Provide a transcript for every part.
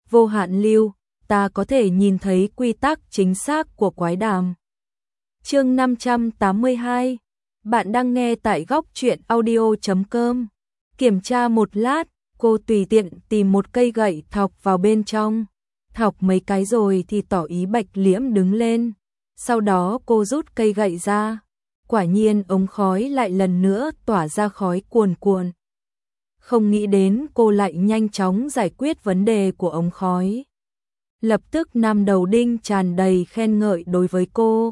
vô hạn lưu, ta có thể nhìn thấy quy tắc chính xác của quái đàm. Chương 582. Bạn đang nghe tại góc truyện audio.com. Kiểm tra một lát, cô tùy tiện tìm một cây gậy thọc vào bên trong. Thọc mấy cái rồi thì tỏ ý Bạch Liễm đứng lên. Sau đó cô rút cây gậy ra. Quả nhiên ống khói lại lần nữa tỏa ra khói cuồn cuộn. Không nghĩ đến cô lại nhanh chóng giải quyết vấn đề của ống khói. Lập tức Nam Đầu Đinh tràn đầy khen ngợi đối với cô.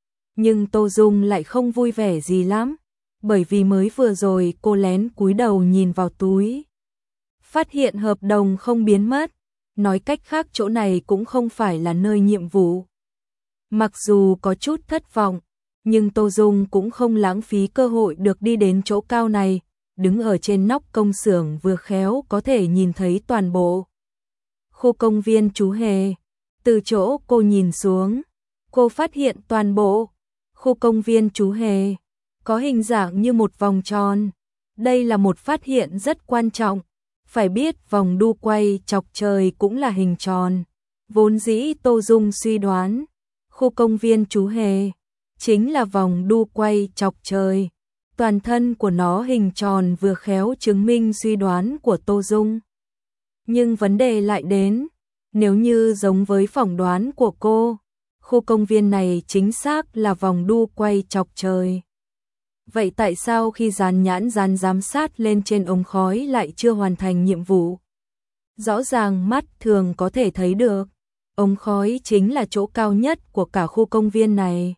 Nhưng Tô Dung lại không vui vẻ gì lắm, bởi vì mới vừa rồi cô lén cúi đầu nhìn vào túi. Phát hiện hợp đồng không biến mất, nói cách khác chỗ này cũng không phải là nơi nhiệm vụ. Mặc dù có chút thất vọng, nhưng Tô Dung cũng không lãng phí cơ hội được đi đến chỗ cao này, đứng ở trên nóc công xưởng vừa khéo có thể nhìn thấy toàn bộ khu công viên Chú Hề. Từ chỗ cô nhìn xuống, cô phát hiện toàn bộ khu công viên Chú Hề có hình dạng như một vòng tròn. Đây là một phát hiện rất quan trọng, phải biết vòng đu quay chọc trời cũng là hình tròn. Vốn dĩ Tô Dung suy đoán, khu công viên Chú Hề chính là vòng đu quay chọc trời. Toàn thân của nó hình tròn vừa khéo chứng minh suy đoán của Tô Dung. Nhưng vấn đề lại đến, nếu như giống với phỏng đoán của cô, khu công viên này chính xác là vòng đu quay chọc trời. Vậy tại sao khi dán nhãn dán giám sát lên trên ống khói lại chưa hoàn thành nhiệm vụ? Rõ ràng mắt thường có thể thấy được, ống khói chính là chỗ cao nhất của cả khu công viên này.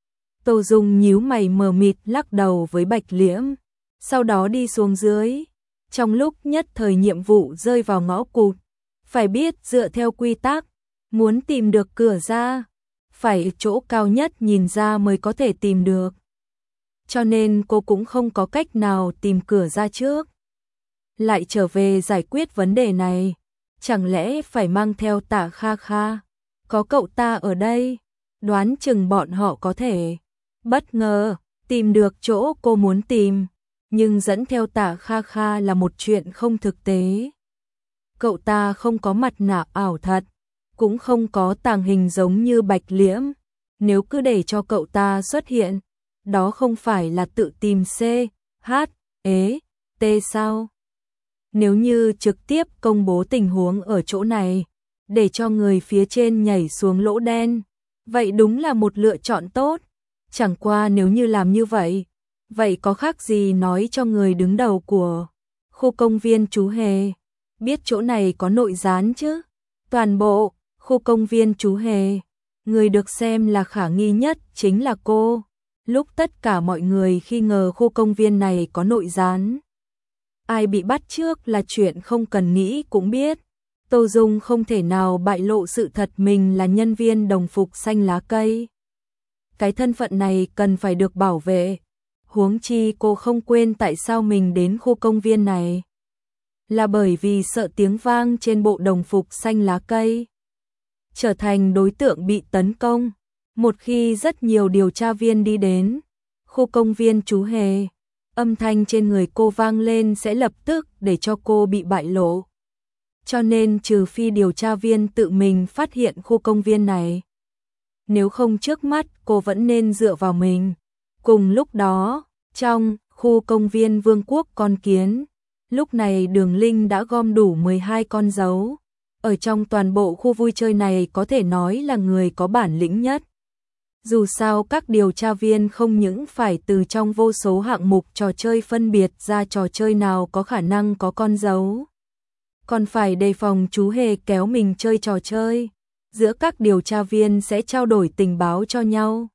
Tô Dung nhíu mày mờ mịt lắc đầu với Bạch Liễm, sau đó đi xuống dưới. Trong lúc nhất thời nhiệm vụ rơi vào ngõ cụt, phải biết dựa theo quy tắc, muốn tìm được cửa ra, phải chỗ cao nhất nhìn ra mới có thể tìm được. Cho nên cô cũng không có cách nào tìm cửa ra trước. Lại trở về giải quyết vấn đề này, chẳng lẽ phải mang theo Tạ Kha Kha? Có cậu ta ở đây, đoán chừng bọn họ có thể bất ngờ tìm được chỗ cô muốn tìm, nhưng dẫn theo Tạ Kha Kha là một chuyện không thực tế. Cậu ta không có mặt nạ ảo thật, cũng không có tàng hình giống như Bạch Liễm. Nếu cứ để cho cậu ta xuất hiện, đó không phải là tự tìm C, H, E, T sao? Nếu như trực tiếp công bố tình huống ở chỗ này, để cho người phía trên nhảy xuống lỗ đen, vậy đúng là một lựa chọn tốt. Chẳng qua nếu như làm như vậy, vậy có khác gì nói cho người đứng đầu của khu công viên Chú Hề biết chỗ này có nội gián chứ? Toàn bộ khu công viên Chú Hề, người được xem là khả nghi nhất chính là cô. Lúc tất cả mọi người khi ngờ khu công viên này có nội gián, ai bị bắt trước là chuyện không cần nghĩ cũng biết. Tô Dung không thể nào bại lộ sự thật mình là nhân viên đồng phục xanh lá cây. Cái thân phận này cần phải được bảo vệ. Huống chi cô không quên tại sao mình đến khu công viên này. Là bởi vì sợ tiếng vang trên bộ đồng phục xanh lá cây trở thành đối tượng bị tấn công. Một khi rất nhiều điều tra viên đi đến khu công viên Chú Hề, âm thanh trên người cô vang lên sẽ lập tức để cho cô bị bại lộ. Cho nên trừ phi điều tra viên tự mình phát hiện khu công viên này, nếu không trước mắt cô vẫn nên dựa vào mình. Cùng lúc đó, trong khu công viên Vương quốc Con Kiến, lúc này Đường Linh đã gom đủ 12 con dấu. Ở trong toàn bộ khu vui chơi này có thể nói là người có bản lĩnh nhất. Dù sao các điều tra viên không những phải từ trong vô số hạng mục trò chơi phân biệt ra trò chơi nào có khả năng có con dấu, còn phải đề phòng Chú Hề kéo mình chơi trò chơi. Giữa các điều tra viên sẽ trao đổi tình báo cho nhau.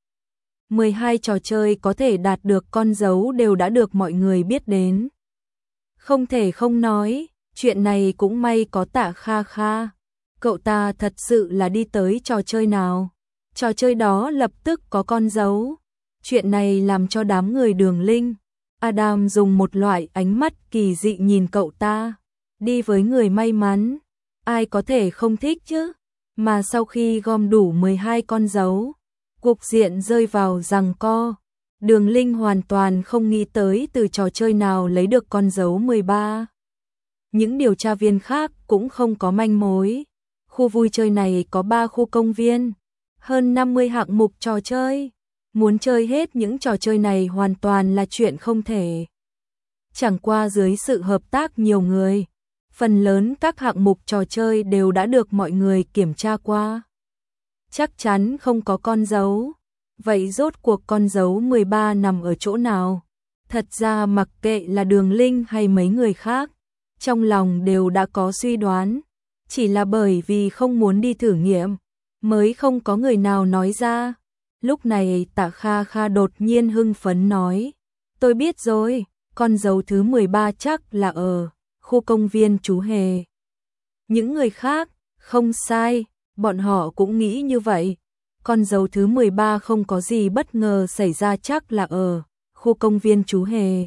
12 trò chơi có thể đạt được con dấu đều đã được mọi người biết đến. Không thể không nói, chuyện này cũng may có Tạ Kha Kha. Cậu ta thật sự là đi tới trò chơi nào, trò chơi đó lập tức có con dấu. Chuyện này làm cho đám người Đường Linh, Adam dùng một loại ánh mắt kỳ dị nhìn cậu ta. Đi với người may mắn, ai có thể không thích chứ? Mà sau khi gom đủ 12 con dấu, cục diện rơi vào giằng co. Đường Linh hoàn toàn không nghĩ tới từ trò chơi nào lấy được con dấu 13. Những điều tra viên khác cũng không có manh mối. Khu vui chơi này có 3 khu công viên, hơn 50 hạng mục trò chơi. Muốn chơi hết những trò chơi này hoàn toàn là chuyện không thể. Chẳng qua dưới sự hợp tác nhiều người, phần lớn các hạng mục trò chơi đều đã được mọi người kiểm tra qua. Chắc chắn không có con dấu. Vậy rốt cuộc con dấu 13 nằm ở chỗ nào? Thật ra mặc kệ là Đường Linh hay mấy người khác, trong lòng đều đã có suy đoán. Chỉ là bởi vì không muốn đi thử nghiệm, mới không có người nào nói ra. Lúc này Tạ Kha Kha đột nhiên hưng phấn nói, tôi biết rồi, con dấu thứ 13 chắc là ở khu công viên Chú Hề. Những người khác, không sai, bọn họ cũng nghĩ như vậy. Con dấu thứ 13 không có gì bất ngờ xảy ra chắc là ở khu công viên Chú Hề.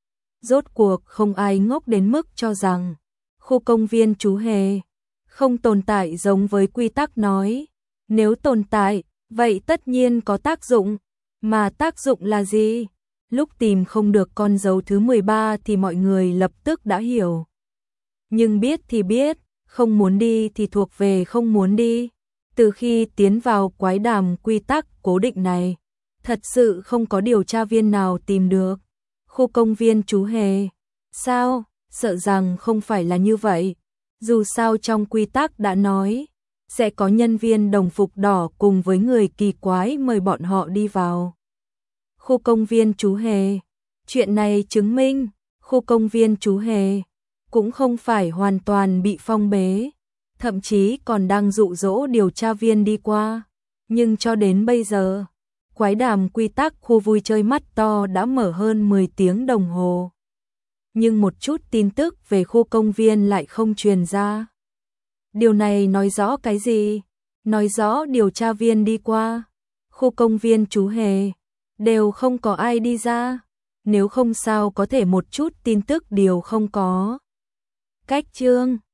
Rốt cuộc không ai ngốc đến mức cho rằng khu công viên Chú Hề không tồn tại giống với quy tắc nói. Nếu tồn tại, vậy tất nhiên có tác dụng. Mà tác dụng là gì? Lúc tìm không được con dấu thứ 13 thì mọi người lập tức đã hiểu. Nhưng biết thì biết, không muốn đi thì thuộc về không muốn đi. Từ khi tiến vào quái đàm quy tắc cố định này, thật sự không có điều tra viên nào tìm được khu công viên Chú Hề. Sao? Sợ rằng không phải là như vậy. Dù sao trong quy tắc đã nói, sẽ có nhân viên đồng phục đỏ cùng với người kỳ quái mời bọn họ đi vào khu công viên Chú Hề. Chuyện này chứng minh, khu công viên Chú Hề cũng không phải hoàn toàn bị phong bế, thậm chí còn đang dụ dỗ điều tra viên đi qua. Nhưng cho đến bây giờ, quái đàm quy tắc khu vui chơi mắt to đã mở hơn 10 tiếng đồng hồ. Nhưng một chút tin tức về khu công viên lại không truyền ra. Điều này nói rõ cái gì? Nói rõ điều tra viên đi qua khu công viên Chú Hề đều không có ai đi ra. Nếu không sao có thể một chút tin tức đều không có. Cách chương